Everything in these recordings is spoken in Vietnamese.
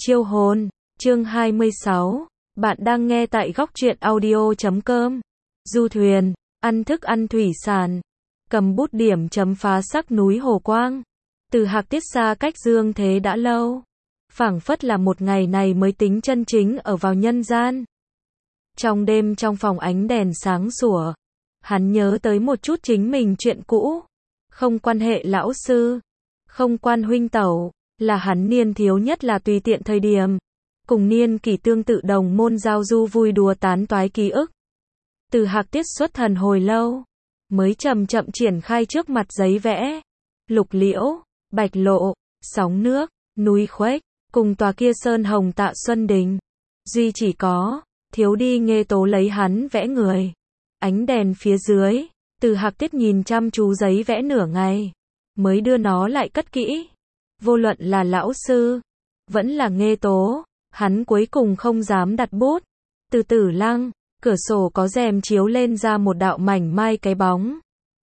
Chiêu hồn, chương 26. Bạn đang nghe tại góc truyện audio.com. Du thuyền, ăn thức ăn thủy sản, cầm bút điểm chấm phá sắc núi Hồ Quang. Từ Hạc tiết xa cách dương thế đã lâu. Phảng phất là một ngày này mới tính chân chính ở vào nhân gian. Trong đêm trong phòng ánh đèn sáng sủa, hắn nhớ tới một chút chính mình chuyện cũ. Không quan hệ lão sư, không quan huynh tẩu, là hắn niên thiếu nhất là tùy tiện thời điểm. Cùng niên kỷ tương tự đồng môn giao du vui đùa tán toái ký ức. Từ Hạc tiết xuất thần hồi lâu, mới chậm chậm triển khai trước mặt giấy vẽ. Lục liễu, bạch lộ, sóng nước, núi khuếch, cùng tòa kia sơn hồng Tạ Xuân Đình. Duy chỉ có, thiếu đi Nghê Tố lấy hắn vẽ người. Ánh đèn phía dưới, Từ Hạc tiết nhìn chăm chú giấy vẽ nửa ngày, mới đưa nó lại cất kỹ. Vô luận là lão sư, vẫn là Nghê Tố, hắn cuối cùng không dám đặt bút. Từ Tử Lăng, cửa sổ có rèm chiếu lên ra một đạo mảnh mai cái bóng.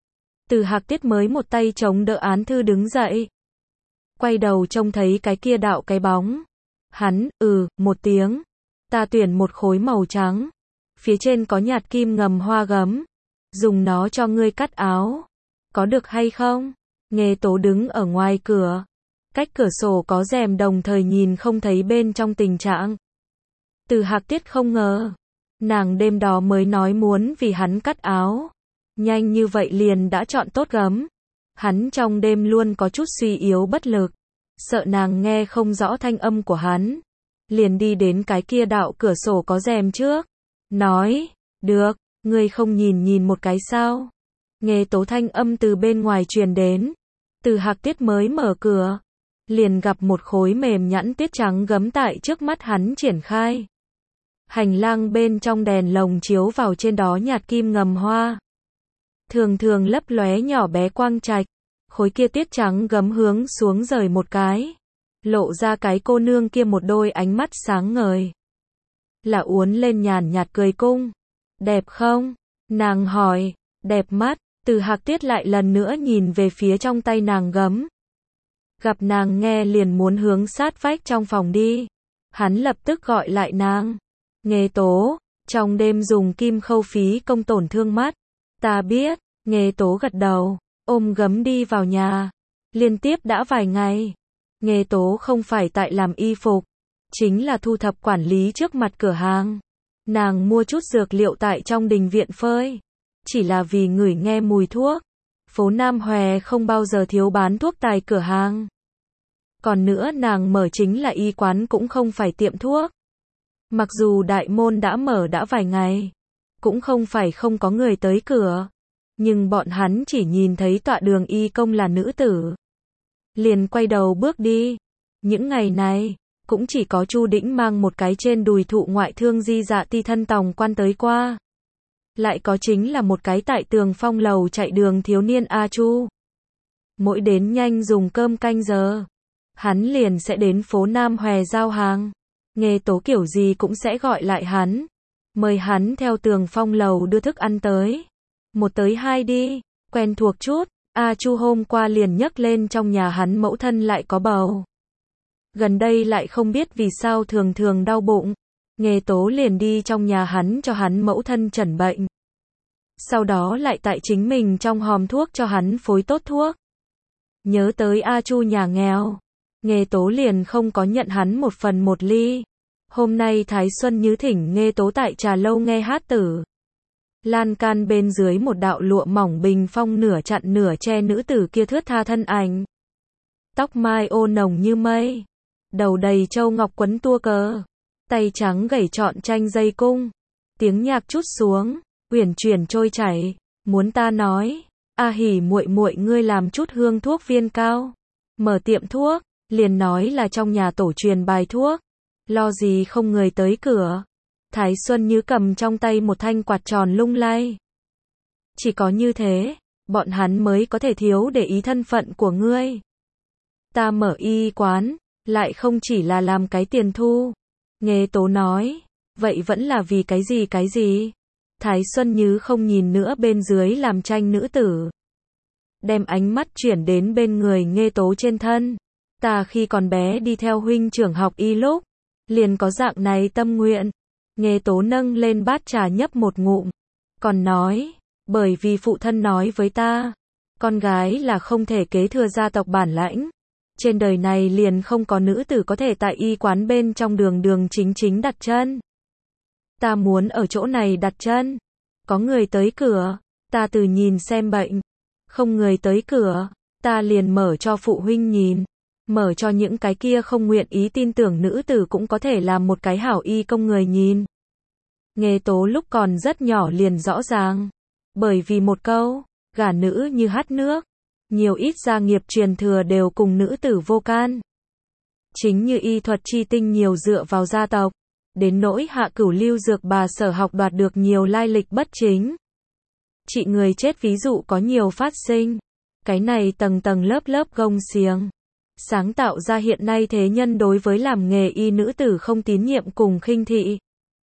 Từ Hạc tiết mới một tay chống đỡ án thư đứng dậy. Quay đầu trông thấy cái kia đạo cái bóng. Hắn, một tiếng. Ta tuyển một khối màu trắng. Phía trên có nhạt kim ngầm hoa gấm. Dùng nó cho ngươi cắt áo. Có được hay không? Nghê Tố đứng ở ngoài cửa. Cách cửa sổ có rèm đồng thời nhìn không thấy bên trong tình trạng. Từ Hạc tiết không ngờ. Nàng đêm đó mới nói muốn vì hắn cắt áo. Nhanh như vậy liền đã chọn tốt gấm. Hắn trong đêm luôn có chút suy yếu bất lực. Sợ nàng nghe không rõ thanh âm của hắn. Liền đi đến cái kia đạo cửa sổ có rèm trước. Nói, được, ngươi không nhìn một cái sao? Nghê Tố thanh âm từ bên ngoài truyền đến. Từ Hạc tiết mới mở cửa. Liền gặp một khối mềm nhẵn tuyết trắng gấm tại trước mắt hắn triển khai. Hành lang bên trong đèn lồng chiếu vào trên đó nhạt kim ngầm hoa. Thường thường lấp lóe nhỏ bé quang trạch. Khối kia tuyết trắng gấm hướng xuống rời một cái. Lộ ra cái cô nương kia một đôi ánh mắt sáng ngời. Là uốn lên nhàn nhạt cười cung. Đẹp không? Nàng hỏi. Đẹp mắt. Từ Hạc tiết lại lần nữa nhìn về phía trong tay nàng gấm. Gặp nàng nghe liền muốn hướng sát vách trong phòng đi. Hắn lập tức gọi lại nàng. Nghê Tố, trong đêm dùng kim khâu phí công tổn thương mắt. Ta biết. Nghê Tố gật đầu, ôm gấm đi vào nhà. Liên tiếp đã vài ngày. Nghê Tố không phải tại làm y phục, chính là thu thập quản lý trước mặt cửa hàng. Nàng mua chút dược liệu tại trong đình viện phơi. Chỉ là vì ngửi nghe mùi thuốc. Phố Nam Hòe không bao giờ thiếu bán thuốc tài cửa hàng. Còn nữa nàng mở chính là y quán cũng không phải tiệm thuốc. Mặc dù đại môn đã mở đã vài ngày, cũng không phải không có người tới cửa. Nhưng bọn hắn chỉ nhìn thấy tọa đường y công là nữ tử. Liền quay đầu bước đi. Những ngày này, cũng chỉ có Chu Đĩnh mang một cái trên đùi thụ ngoại thương di dạ ti thân tòng quan tới qua. Lại có chính là một cái tại Tường Phong lầu chạy đường thiếu niên A Chu. Mỗi đến nhanh dùng cơm canh giờ, hắn liền sẽ đến phố Nam Hòe giao hàng. Nghê Tố kiểu gì cũng sẽ gọi lại hắn. Mời hắn theo Tường Phong lầu đưa thức ăn tới. Một tới hai đi, quen thuộc chút. A Chu hôm qua liền nhắc lên trong nhà hắn mẫu thân lại có bầu. Gần đây lại không biết vì sao thường thường đau bụng. Nghê Tố liền đi trong nhà hắn cho hắn mẫu thân chẩn bệnh. Sau đó lại tại chính mình trong hòm thuốc cho hắn phối tốt thuốc. Nhớ tới A Chu nhà nghèo. Nghê Tố liền không có nhận hắn một phần một ly. Hôm nay Thái Xuân Như thỉnh Nghê Tố tại trà lâu nghe hát tử. Lan can bên dưới một đạo lụa mỏng bình phong nửa chặn nửa che nữ tử kia thướt tha thân ảnh. Tóc mai ô nồng như mây. Đầu đầy châu ngọc quấn tua cờ. Tay trắng gảy trọn tranh dây cung. Tiếng nhạc trút xuống, uyển chuyển trôi chảy. Muốn ta nói, A Hỉ muội muội ngươi làm chút hương thuốc viên cao. Mở tiệm thuốc, liền nói là trong nhà tổ truyền bài thuốc. Lo gì không người tới cửa. Thái Xuân Như cầm trong tay một thanh quạt tròn lung lay. Chỉ có như thế, bọn hắn mới có thể thiếu để ý thân phận của ngươi. Ta mở y quán, lại không chỉ là làm cái tiền thu. Nghê Tố nói, vậy vẫn là vì cái gì? Thái Xuân Như không nhìn nữa bên dưới làm tranh nữ tử. Đem ánh mắt chuyển đến bên người Nghê Tố trên thân. Ta khi còn bé đi theo huynh trưởng học y lúc, liền có dạng này tâm nguyện. Nghê tố nâng lên bát trà nhấp một ngụm, còn nói, bởi vì phụ thân nói với ta, con gái là không thể kế thừa gia tộc bản lãnh. Trên đời này liền không có nữ tử có thể tại y quán bên trong đường đường chính chính đặt chân. Ta muốn ở chỗ này đặt chân. Có người tới cửa, ta từ nhìn xem bệnh. Không người tới cửa, ta liền mở cho phụ huynh nhìn. Mở cho những cái kia không nguyện ý tin tưởng nữ tử cũng có thể làm một cái hảo y công người nhìn. Nghê tố lúc còn rất nhỏ liền rõ ràng. Bởi vì một câu, gả nữ như hắt nước. Nhiều ít gia nghiệp truyền thừa đều cùng nữ tử vô can. Chính như y thuật chi tinh nhiều dựa vào gia tộc. Đến nỗi Hạ Cửu Lưu dược bà sở học đoạt được nhiều lai lịch bất chính. Trị người chết ví dụ có nhiều phát sinh. Cái này tầng tầng lớp lớp gông xiềng. Sáng tạo ra hiện nay thế nhân đối với làm nghề y nữ tử không tín nhiệm cùng khinh thị.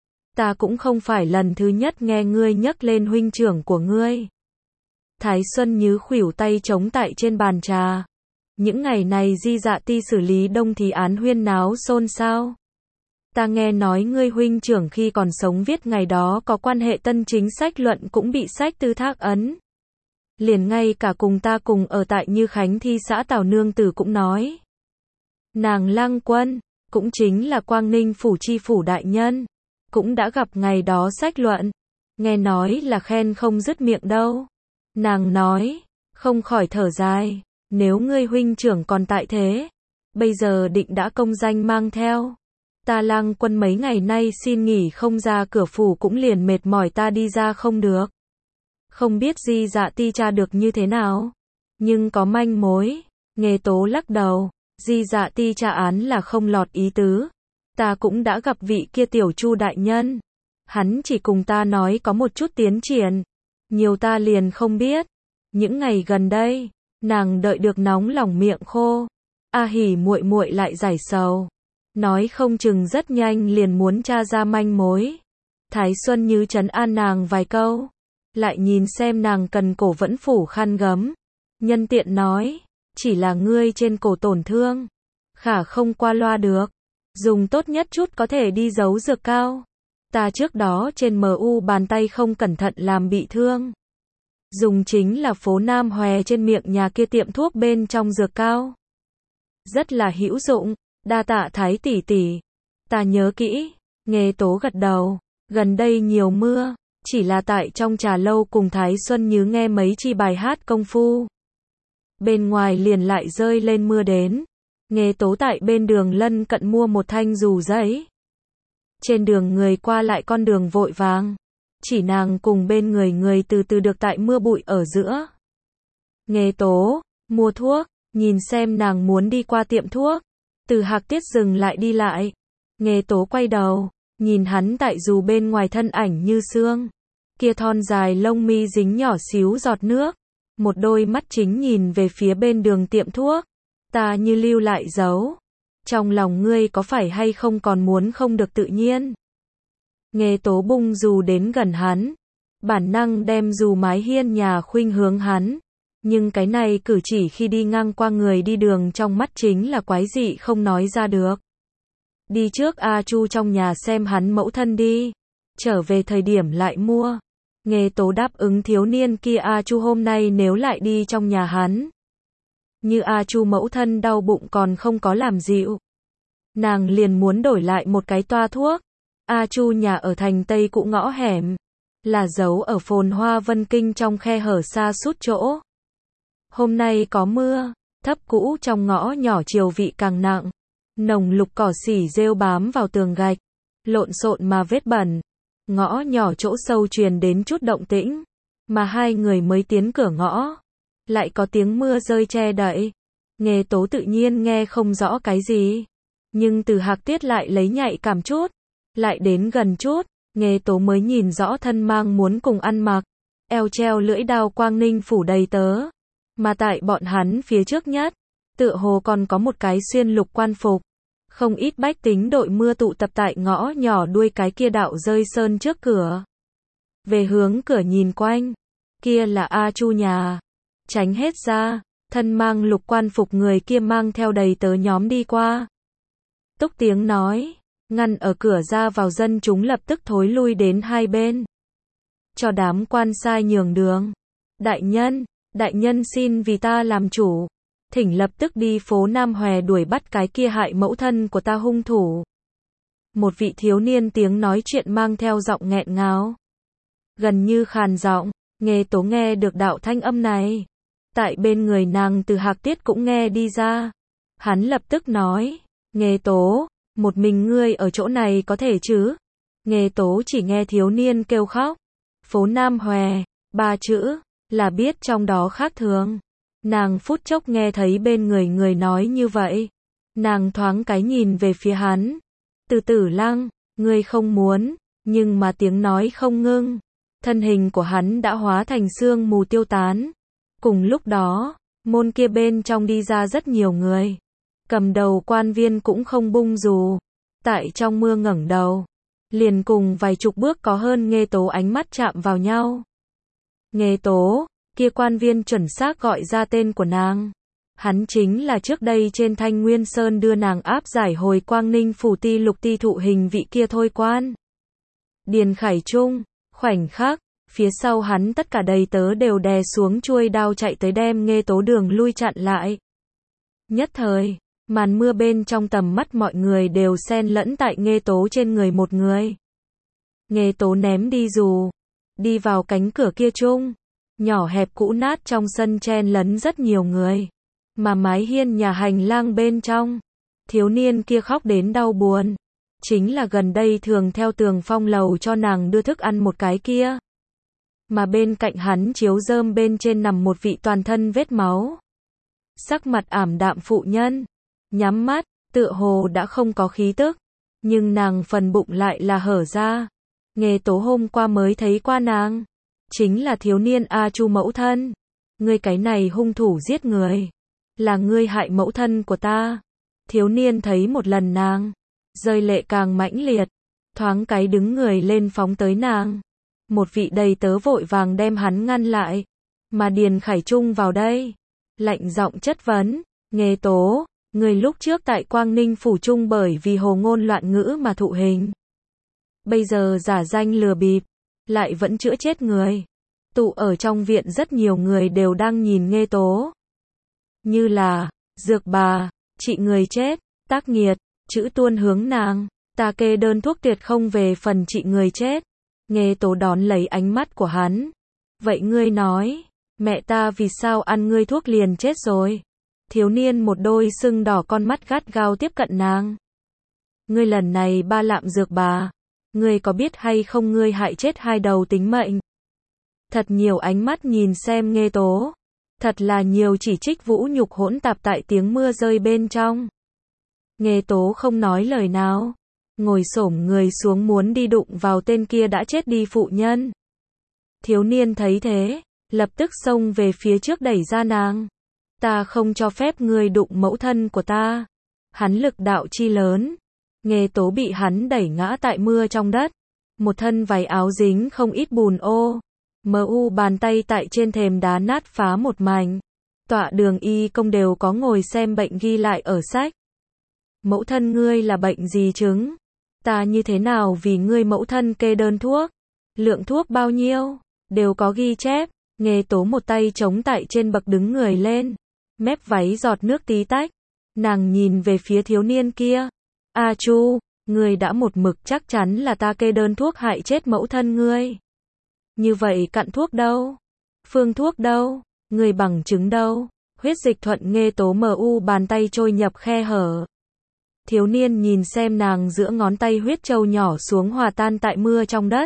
Ta cũng không phải lần thứ nhất nghe ngươi nhắc lên huynh trưởng của ngươi. Thái Xuân Nhứ khuỷu tay chống tại trên bàn trà. Những ngày này Di Dạ Ti xử lý Đông Thí án huyên náo xôn xao. Ta nghe nói ngươi huynh trưởng khi còn sống viết ngày đó có quan hệ tân chính sách luận cũng bị sách tư thác ấn. Liền ngay cả cùng ta cùng ở tại Như Khánh Thi xã Tào Nương Tử cũng nói. Nàng Lăng Quân, cũng chính là Quang Ninh phủ chi phủ đại nhân, cũng đã gặp ngày đó sách luận. Nghe nói là khen không dứt miệng đâu. Nàng nói, không khỏi thở dài, nếu ngươi huynh trưởng còn tại thế, bây giờ định đã công danh mang theo. Ta Lăng Quân mấy ngày nay xin nghỉ không ra cửa phủ cũng liền mệt mỏi ta đi ra không được. Không biết Di Dạ Ti tra được như thế nào, nhưng có manh mối. Nghê tố lắc đầu, Di Dạ Ti tra án là không lọt ý tứ. Ta cũng đã gặp vị kia tiểu Chu đại nhân. Hắn chỉ cùng ta nói có một chút tiến triển. Nhiều ta liền không biết. Những ngày gần đây, nàng đợi được nóng lòng miệng khô. A Hỉ muội muội lại giải sầu. Nói không chừng rất nhanh liền muốn tra ra manh mối. Thái Xuân Nhứ trấn an nàng vài câu. Lại nhìn xem nàng cần cổ vẫn phủ khăn gấm. Nhân tiện nói, chỉ là ngươi trên cổ tổn thương. Khả không qua loa được. Dùng tốt nhất chút có thể đi giấu dược cao. Ta trước đó trên MU bàn tay không cẩn thận làm bị thương. Dùng chính là phố Nam Hòe trên miệng nhà kia tiệm thuốc bên trong dược cao. Rất là hữu dụng, đa tạ Thái tỷ tỷ. Ta nhớ kỹ. Nghê tố gật đầu. Gần đây nhiều mưa, chỉ là tại trong trà lâu cùng Thái Xuân Nhứ nghe mấy chi bài hát công phu. Bên ngoài liền lại rơi lên mưa đến. Nghê tố tại bên đường lân cận mua một thanh dù giấy. Trên đường người qua lại con đường vội vàng. Chỉ nàng cùng bên người từ từ được tại mưa bụi ở giữa. Nghê tố, mua thuốc, nhìn xem nàng muốn đi qua tiệm thuốc. Từ Hạc Tiết dừng lại đi lại. Nghê tố quay đầu, nhìn hắn tại dù bên ngoài thân ảnh như sương. Kia thon dài lông mi dính nhỏ xíu giọt nước. Một đôi mắt chính nhìn về phía bên đường tiệm thuốc. Ta như lưu lại dấu. Trong lòng ngươi có phải hay không còn muốn không được tự nhiên. Nghê tố bung dù đến gần hắn. Bản năng đem dù mái hiên nhà khuynh hướng hắn. Nhưng cái này cử chỉ khi đi ngang qua người đi đường trong mắt chính là quái dị không nói ra được. Đi trước A Chu trong nhà xem hắn mẫu thân đi. Trở về thời điểm lại mua. Nghê tố đáp ứng thiếu niên kia A Chu hôm nay nếu lại đi trong nhà hắn. Như A Chu mẫu thân đau bụng còn không có làm dịu. Nàng liền muốn đổi lại một cái toa thuốc. A Chu nhà ở thành Tây Cũ ngõ hẻm. Là giấu ở phồn hoa Vân Kinh trong khe hở xa sút chỗ. Hôm nay có mưa. Thấp cũ trong ngõ nhỏ chiều vị càng nặng. Nồng lục cỏ xỉ rêu bám vào tường gạch. Lộn xộn mà vết bẩn. Ngõ nhỏ chỗ sâu truyền đến chút động tĩnh. Mà hai người mới tiến cửa ngõ. Lại có tiếng mưa rơi che đậy. Nghê tố tự nhiên nghe không rõ cái gì. Nhưng từ Hạc Tiết lại lấy nhạy cảm chút. Lại đến gần chút. Nghê tố mới nhìn rõ thân mang muốn cùng ăn mặc. Eo treo lưỡi đao Quang Ninh phủ đầy tớ. Mà tại bọn hắn phía trước nhất. Tựa hồ còn có một cái xuyên lục quan phục. Không ít bách tính đội mưa tụ tập tại ngõ nhỏ đuôi cái kia đạo rơi sơn trước cửa. Về hướng cửa nhìn quanh. Kia là A Chu nhà. Tránh hết ra. Thân mang lục quan phục người kia mang theo đầy tớ nhóm đi qua. Túc tiếng nói. ngăn ở cửa ra vào, dân chúng lập tức thối lui đến hai bên, cho đám quan sai nhường đường. Đại nhân xin vì ta làm chủ, thỉnh lập tức đi phố Nam Hòe đuổi bắt cái kia hại mẫu thân của ta hung thủ. Một vị thiếu niên tiếng nói chuyện mang theo giọng nghẹn ngào, gần như khàn giọng. Nghê Tố nghe được đạo thanh âm này, tại bên người nàng Từ Hạc Tiết cũng nghe đi ra. Hắn lập tức nói, Nghê Tố, một mình ngươi ở chỗ này có thể chứ? Nghê Tố chỉ nghe thiếu niên kêu khóc. Phố Nam Hòe, 3 chữ, là biết trong đó khác thường. Nàng phút chốc nghe thấy bên người nói như vậy. Nàng thoáng cái nhìn về phía hắn. Từ Tử Lăng, ngươi không muốn, nhưng mà tiếng nói không ngưng. Thân hình của hắn đã hóa thành sương mù tiêu tán. Cùng lúc đó, môn kia bên trong đi ra rất nhiều người. Cầm đầu quan viên cũng không bung dù. Tại trong mưa ngẩng đầu. Liền cùng vài chục bước có hơn Nghê Tố ánh mắt chạm vào nhau. Nghê Tố, kia quan viên chuẩn xác gọi ra tên của nàng. Hắn chính là trước đây trên Thanh Nguyên Sơn đưa nàng áp giải hồi Quang Ninh phủ ti lục ti thụ hình vị kia thôi quan. Điền Khải Trung, khoảnh khắc, phía sau hắn tất cả đầy tớ đều đè xuống chuôi đao chạy tới đem Nghê Tố đường lui chặn lại. Nhất thời, màn mưa bên trong tầm mắt mọi người đều xen lẫn tại Nghê Tố trên người một người. Nghê Tố ném đi dù, đi vào cánh cửa kia chung, nhỏ hẹp cũ nát trong sân chen lấn rất nhiều người. Mà mái hiên nhà hành lang bên trong, thiếu niên kia khóc đến đau buồn. Chính là gần đây thường theo Tường Phong lầu cho nàng đưa thức ăn một cái kia. Mà bên cạnh hắn chiếu rơm bên trên nằm một vị toàn thân vết máu. Sắc mặt ảm đạm phụ nhân, nhắm mắt, tựa hồ đã không có khí tức. Nhưng nàng phần bụng lại là hở ra. Nghê Tố hôm qua mới thấy qua nàng. Chính là thiếu niên A Chu mẫu thân. Ngươi cái này hung thủ giết người. Là ngươi hại mẫu thân của ta. Thiếu niên thấy một lần nàng, rơi lệ càng mãnh liệt, thoáng cái đứng người lên phóng tới nàng. Một vị đầy tớ vội vàng đem hắn ngăn lại. Mà Điền Khải Trung vào đây, lạnh giọng chất vấn, Nghê Tố, người lúc trước tại Quang Ninh phủ trung bởi vì hồ ngôn loạn ngữ mà thụ hình. Bây giờ giả danh lừa bịp, lại vẫn chữa chết người. Tụ ở trong viện rất nhiều người đều đang nhìn Nghê Tố. Như là, dược bà, trị người chết, tác nghiệt, chữ tuôn hướng nàng, ta kê đơn thuốc tuyệt không về phần trị người chết. Nghê Tố đón lấy ánh mắt của hắn. Vậy ngươi nói, mẹ ta vì sao ăn ngươi thuốc liền chết rồi? Thiếu niên một đôi sưng đỏ con mắt gắt gao tiếp cận nàng. Ngươi lần này ba lạm dược bà, ngươi có biết hay không ngươi hại chết hai đầu tính mệnh? Thật nhiều ánh mắt nhìn xem Nghê Tố. Thật là nhiều chỉ trích vũ nhục hỗn tạp tại tiếng mưa rơi bên trong. Nghê Tố không nói lời nào, ngồi xổm người xuống muốn đi đụng vào tên kia đã chết đi phụ nhân. Thiếu niên thấy thế, lập tức xông về phía trước đẩy ra nàng. Ta không cho phép ngươi đụng mẫu thân của ta. Hắn lực đạo chi lớn. Nghê Tố bị hắn đẩy ngã tại mưa trong đất. Một thân váy áo dính không ít bùn ô. MU bàn tay tại trên thềm đá nát phá một mảnh. Tọa đường y công đều có ngồi xem bệnh ghi lại ở sách. Mẫu thân ngươi là bệnh gì chứng? Ta như thế nào vì ngươi mẫu thân kê đơn thuốc? Lượng thuốc bao nhiêu? Đều có ghi chép. Nghê Tố một tay chống tại trên bậc đứng người lên. Mép váy giọt nước tí tách. Nàng nhìn về phía thiếu niên kia. A Chu, ngươi đã một mực chắc chắn là ta kê đơn thuốc hại chết mẫu thân ngươi. Như vậy cặn thuốc đâu? Phương thuốc đâu? Người bằng chứng đâu? Huyết dịch thuận Nghê Tố MU bàn tay trôi nhập khe hở. Thiếu niên nhìn xem nàng giữa ngón tay huyết trâu nhỏ xuống hòa tan tại mưa trong đất.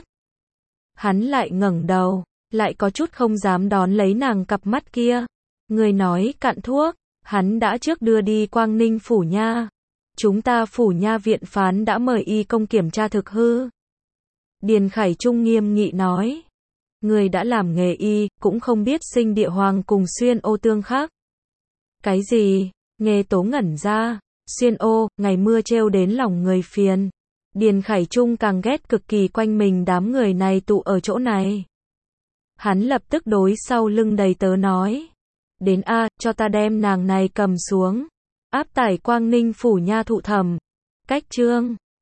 Hắn lại ngẩng đầu, lại có chút không dám đón lấy nàng cặp mắt kia. Người nói cặn thuốc, hắn đã trước đưa đi Quang Ninh phủ nha. Chúng ta phủ nha viện phán đã mời y công kiểm tra thực hư. Điền Khải Trung nghiêm nghị nói. Người đã làm nghề y, cũng không biết sinh địa hoàng cùng xuyên ô tương khác. Cái gì? Nghê Tố ngẩn ra. Xuyên ô, ngày mưa trêu đến lòng người phiền. Điền Khải Trung càng ghét cực kỳ quanh mình đám người này tụ ở chỗ này. Hắn lập tức đối sau lưng đầy tớ nói. Đến A, cho ta đem nàng này cầm xuống. Áp tải Quang Ninh phủ nha thụ thẩm. Cách chương